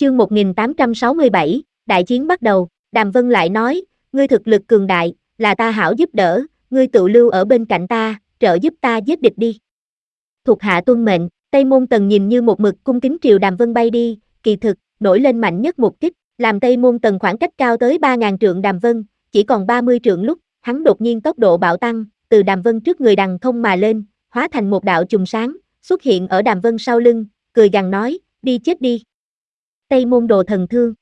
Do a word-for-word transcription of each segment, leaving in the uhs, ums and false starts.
Chương một nghìn tám trăm sáu mươi bảy, đại chiến bắt đầu, Đàm Vân lại nói, ngươi thực lực cường đại, là ta hảo giúp đỡ, ngươi tự lưu ở bên cạnh ta, trợ giúp ta giết địch đi. Thuộc hạ tuân mệnh, Tây Môn Tần nhìn như một mực cung kính triều Đàm Vân bay đi, kỳ thực, nổi lên mạnh nhất một kích, làm Tây Môn Tần khoảng cách cao tới ba nghìn trượng Đàm Vân, chỉ còn ba mươi trượng lúc, hắn đột nhiên tốc độ bạo tăng, từ Đàm Vân trước người đằng không mà lên, hóa thành một đạo chùm sáng, xuất hiện ở Đàm Vân sau lưng, cười gằn nói, đi chết đi. Tây Môn Đồ Thần Thương.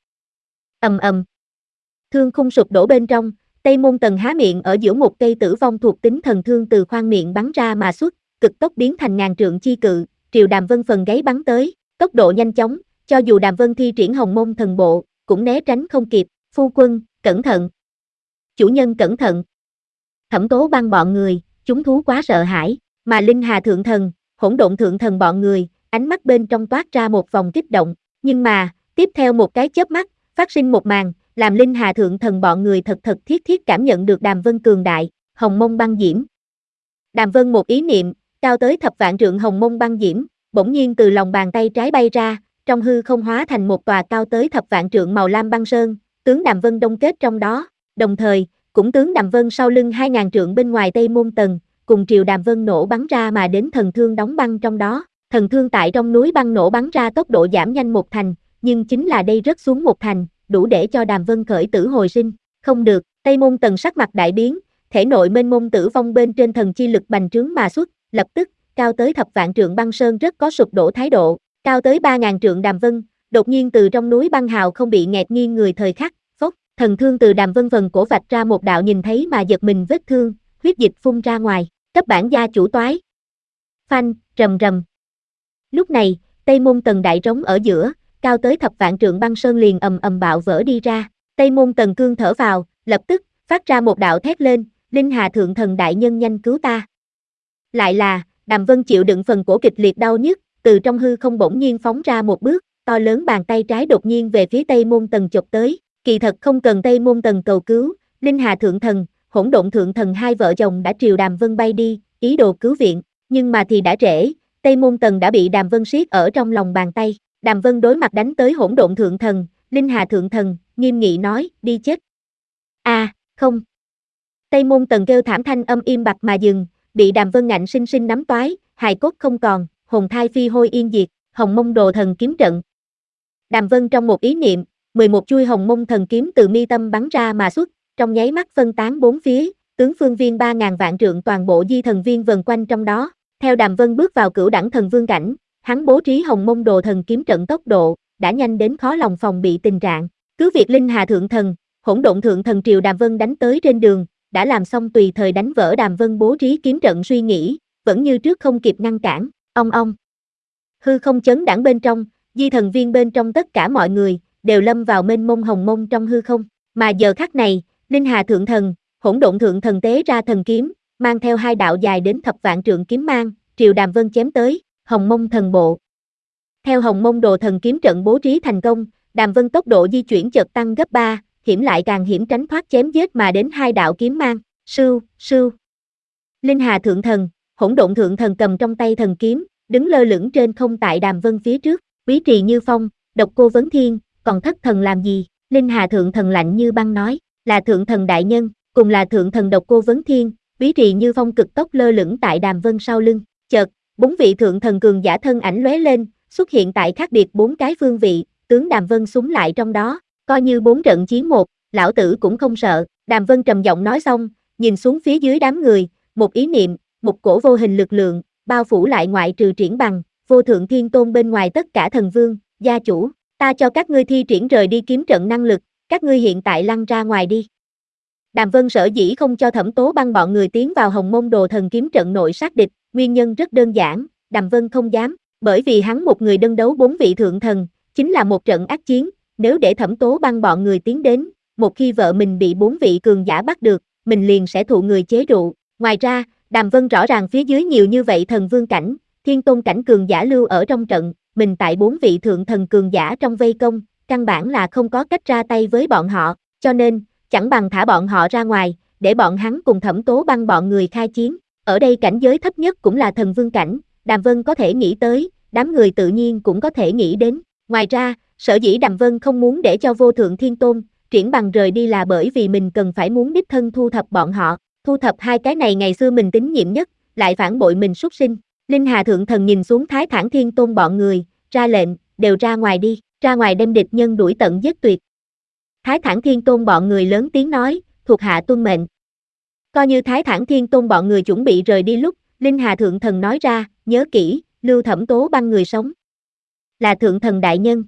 Ầm ầm. Thương khung sụp đổ bên trong, Tây Môn Tần há miệng ở giữa một cây tử vong thuộc tính thần thương từ khoang miệng bắn ra mà xuất, cực tốc biến thành ngàn trượng chi cự, triều Đàm Vân phần gáy bắn tới, tốc độ nhanh chóng, cho dù Đàm Vân thi triển Hồng Môn Thần Bộ, cũng né tránh không kịp. Phu quân, cẩn thận. Chủ nhân cẩn thận. Thẩm Tố Băng bọn người, chúng thú quá sợ hãi, mà Linh Hà Thượng Thần, Hỗn Độn Thượng Thần bọn người, ánh mắt bên trong toát ra một vòng kích động, nhưng mà, tiếp theo một cái chớp mắt, phát sinh một màn, làm Linh Hà Thượng Thần bọn người thật thật thiết thiết cảm nhận được Đàm Vân cường đại, Hồng Mông Băng Diễm. Đàm Vân một ý niệm, cao tới thập vạn trượng Hồng Mông Băng Diễm, bỗng nhiên từ lòng bàn tay trái bay ra, trong hư không hóa thành một tòa cao tới thập vạn trượng màu lam băng sơn, tướng Đàm Vân đông kết trong đó, đồng thời, cũng tướng Đàm Vân sau lưng hai nghìn trượng bên ngoài Tây Môn Tần, cùng triều Đàm Vân nổ bắn ra mà đến thần thương đóng băng trong đó, thần thương tại trong núi băng nổ bắn ra tốc độ giảm nhanh một thành, nhưng chính là đây rớt xuống một thành, đủ để cho Đàm Vân khởi tử hồi sinh, không được, Tây Môn Tần sắc mặt đại biến, thể nội mênh mông tử vong bên trên thần chi lực bành trướng mà xuất, lập tức, cao tới thập vạn trượng băng sơn rất có sụp đổ thái độ, cao tới ba nghìn trượng Đàm Vân, đột nhiên từ trong núi băng hào không bị nghẹt nghiêng người thời khắc, phốc, thần thương từ Đàm Vân phần cổ vạch ra một đạo nhìn thấy mà giật mình vết thương, huyết dịch phun ra ngoài, cấp bản gia chủ toái. Phanh, rầm rầm. Lúc này, Tây Môn Tần đại trống ở giữa, cao tới thập vạn trượng băng sơn liền ầm ầm bạo vỡ đi ra, Tây Môn Tần cương thở vào, lập tức, phát ra một đạo thét lên, Linh Hà Thượng Thần đại nhân nhanh cứu ta. Lại là, Đàm Vân chịu đựng phần cổ kịch liệt đau nhức, từ trong hư không bỗng nhiên phóng ra một bước, to lớn bàn tay trái đột nhiên về phía Tây Môn Tần chụp tới, kỳ thật không cần Tây Môn Tần cầu cứu, Linh Hà Thượng Thần, Hỗn Độn Thượng Thần hai vợ chồng đã triều Đàm Vân bay đi, ý đồ cứu viện, nhưng mà thì đã trễ, Tây Môn Tần đã bị Đàm Vân siết ở trong lòng bàn tay, Đàm Vân đối mặt đánh tới Hỗn Độn Thượng Thần, Linh Hà Thượng Thần, nghiêm nghị nói, đi chết. A, à, không. Tây Môn Tần kêu thảm thanh âm im bặt mà dừng, bị Đàm Vân ngạnh sinh sinh nắm toái, hài cốt không còn, hồn thai phi hôi yên diệt, Hồng Mông Đồ Thần kiếm trận. Đàm Vân trong một ý niệm, mười một chuôi Hồng Mông Thần kiếm từ mi tâm bắn ra mà xuất, trong nháy mắt phân tán bốn phía, tướng phương viên ba nghìn vạn trượng toàn bộ di thần viên vần quanh trong đó. Theo Đàm Vân bước vào cửu đẳng thần vương cảnh, hắn bố trí Hồng Mông Đồ Thần kiếm trận tốc độ đã nhanh đến khó lòng phòng bị tình trạng. Cứ việc Linh Hà Thượng Thần, Hỗn Độn Thượng Thần triều Đàm Vân đánh tới trên đường, đã làm xong tùy thời đánh vỡ Đàm Vân bố trí kiếm trận suy nghĩ, vẫn như trước không kịp ngăn cản. Ong ong. Hư không chấn đãng bên trong, di thần viên bên trong tất cả mọi người đều lâm vào mênh mông hồng mông trong hư không, mà giờ khắc này, Linh Hà Thượng Thần, Hỗn Độn Thượng Thần tế ra thần kiếm, mang theo hai đạo dài đến thập vạn trượng kiếm mang, triều Đàm Vân chém tới, Hồng Mông Thần Bộ. Theo Hồng Mông Đồ Thần kiếm trận bố trí thành công, Đàm Vân tốc độ di chuyển chợt tăng gấp ba, hiểm lại càng hiểm tránh thoát chém giết mà đến hai đạo kiếm mang, sưu, sưu. Linh Hà Thượng Thần, Hỗn Độn Thượng Thần cầm trong tay thần kiếm, đứng lơ lửng trên không tại Đàm Vân phía trước, Quý Trì Như Phong, Độc Cô Vấn Thiên, còn thất thần làm gì? Linh Hà Thượng Thần lạnh như băng nói, là Thượng Thần đại nhân, cùng là Thượng Thần Độc Cô Vấn Thiên, Quý Trì Như Phong cực tốc lơ lửng tại Đàm Vân sau lưng, chợt, bốn vị Thượng Thần cường giả thân ảnh lóe lên, xuất hiện tại khác biệt bốn cái phương vị, tướng Đàm Vân súng lại trong đó, coi như bốn trận chiến một, lão tử cũng không sợ. Đàm Vân trầm giọng nói xong, nhìn xuống phía dưới đám người, một ý niệm, một cổ vô hình lực lượng, bao phủ lại ngoại trừ Triển Bằng, Vô Thượng Thiên Tôn bên ngoài tất cả thần vương, gia chủ, ta cho các ngươi thi triển rời đi kiếm trận năng lực, các ngươi hiện tại lăn ra ngoài đi. Đàm Vân sở dĩ không cho Thẩm Tố Băng bọn người tiến vào Hồng Mông Đồ Thần kiếm trận nội sát địch, nguyên nhân rất đơn giản, Đàm Vân không dám, bởi vì hắn một người đơn đấu bốn vị thượng thần, chính là một trận ác chiến, nếu để Thẩm Tố Băng bọn người tiến đến, một khi vợ mình bị bốn vị cường giả bắt được, mình liền sẽ thụ người chế trụ. Ngoài ra, Đàm Vân rõ ràng phía dưới nhiều như vậy thần vương cảnh, thiên tôn cảnh cường giả lưu ở trong trận, mình tại bốn vị thượng thần cường giả trong vây công, căn bản là không có cách ra tay với bọn họ, cho nên, chẳng bằng thả bọn họ ra ngoài, để bọn hắn cùng Thẩm Tố Băng bọn người khai chiến. Ở đây cảnh giới thấp nhất cũng là thần vương cảnh, Đàm Vân có thể nghĩ tới, đám người tự nhiên cũng có thể nghĩ đến. Ngoài ra, Sở dĩ Đàm Vân không muốn để cho Vô Thượng Thiên Tôn, Triển Bằng rời đi là bởi vì mình cần phải muốn đích thân thu thập bọn họ, thu thập hai cái này ngày xưa mình tín nhiệm nhất, lại phản bội mình súc sinh. Linh Hà Thượng Thần nhìn xuống Thái Thản Thiên Tôn bọn người, ra lệnh, đều ra ngoài đi, ra ngoài đem địch nhân đuổi tận giết tuyệt. Thái Thản Thiên Tôn bọn người lớn tiếng nói, thuộc hạ tuân mệnh. Coi như Thái Thản Thiên Tôn bọn người chuẩn bị rời đi lúc, Linh Hà Thượng Thần nói ra, nhớ kỹ, Lưu Thẩm Tố băng người sống. Là Thượng Thần đại nhân.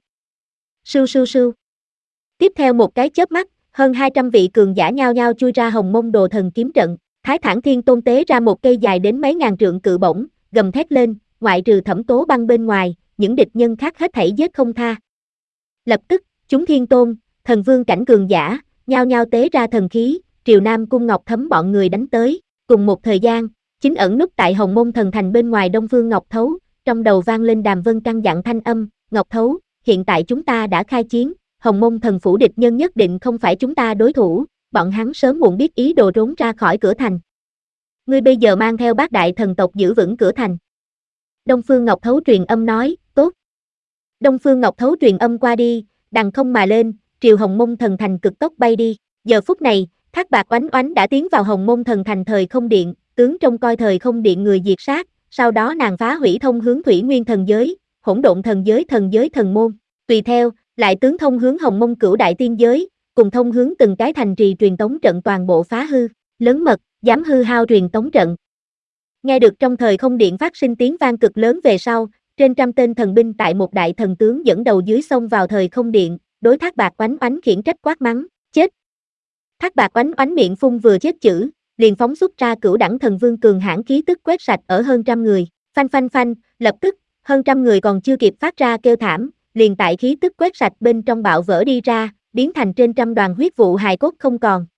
Sưu sưu sưu. Tiếp theo một cái chớp mắt, hơn hai trăm vị cường giả nhao nhao chui ra Hồng Mông Đồ Thần kiếm trận, Thái Thản Thiên Tôn tế ra một cây dài đến mấy ngàn trượng cự bổng, gầm thét lên, ngoại trừ Thẩm Tố băng bên ngoài, những địch nhân khác hết thảy giết không tha. Lập tức, chúng Thiên Tôn, Thần Vương cảnh cường giả, nhao nhao tế ra thần khí, Triều Nam Cung Ngọc Thấm bọn người đánh tới, cùng một thời gian, chính ẩn núp tại Hồng Mông Thần Thành bên ngoài Đông Phương Ngọc Thấu, trong đầu vang lên Đàm Vân căn dặn thanh âm, Ngọc Thấu, hiện tại chúng ta đã khai chiến, Hồng Mông Thần Phủ địch nhân nhất định không phải chúng ta đối thủ, bọn hắn sớm muộn biết ý đồ trốn ra khỏi cửa thành. Ngươi bây giờ mang theo bát đại thần tộc giữ vững cửa thành. Đông Phương Ngọc Thấu truyền âm nói, tốt. Đông Phương Ngọc Thấu truyền âm qua đi, đằng không mà lên, triều Hồng Mông Thần Thành cực tốc bay đi. Giờ phút này, Thác Bạt Oánh Oánh đã tiến vào Hồng Mông Thần Thành thời không điện, tướng trông coi thời không điện người diệt sát, sau đó nàng phá hủy thông hướng Thủy Nguyên thần giới, Hỗn Độn thần giới thần giới thần môn. Tùy theo, lại tướng thông hướng Hồng Mông Cửu Đại Tiên giới, cùng thông hướng từng cái thành trì truyền tống trận toàn bộ phá hư, lớn mật, dám hư hao truyền tống trận. Nghe được trong thời không điện phát sinh tiếng vang cực lớn về sau, trên trăm tên thần binh tại một đại thần tướng dẫn đầu dưới xông vào thời không điện, đối Thác Bạt Oánh Oánh khiển trách quát mắng, chết. Thác Bạt Oánh Oánh miệng phun vừa chết chữ, liền phóng xuất ra cửu đẳng thần vương cường hãn khí tức quét sạch ở hơn trăm người, phanh phanh phanh, lập tức, hơn trăm người còn chưa kịp phát ra kêu thảm, liền tại khí tức quét sạch bên trong bạo vỡ đi ra, biến thành trên trăm đoàn huyết vụ hài cốt không còn.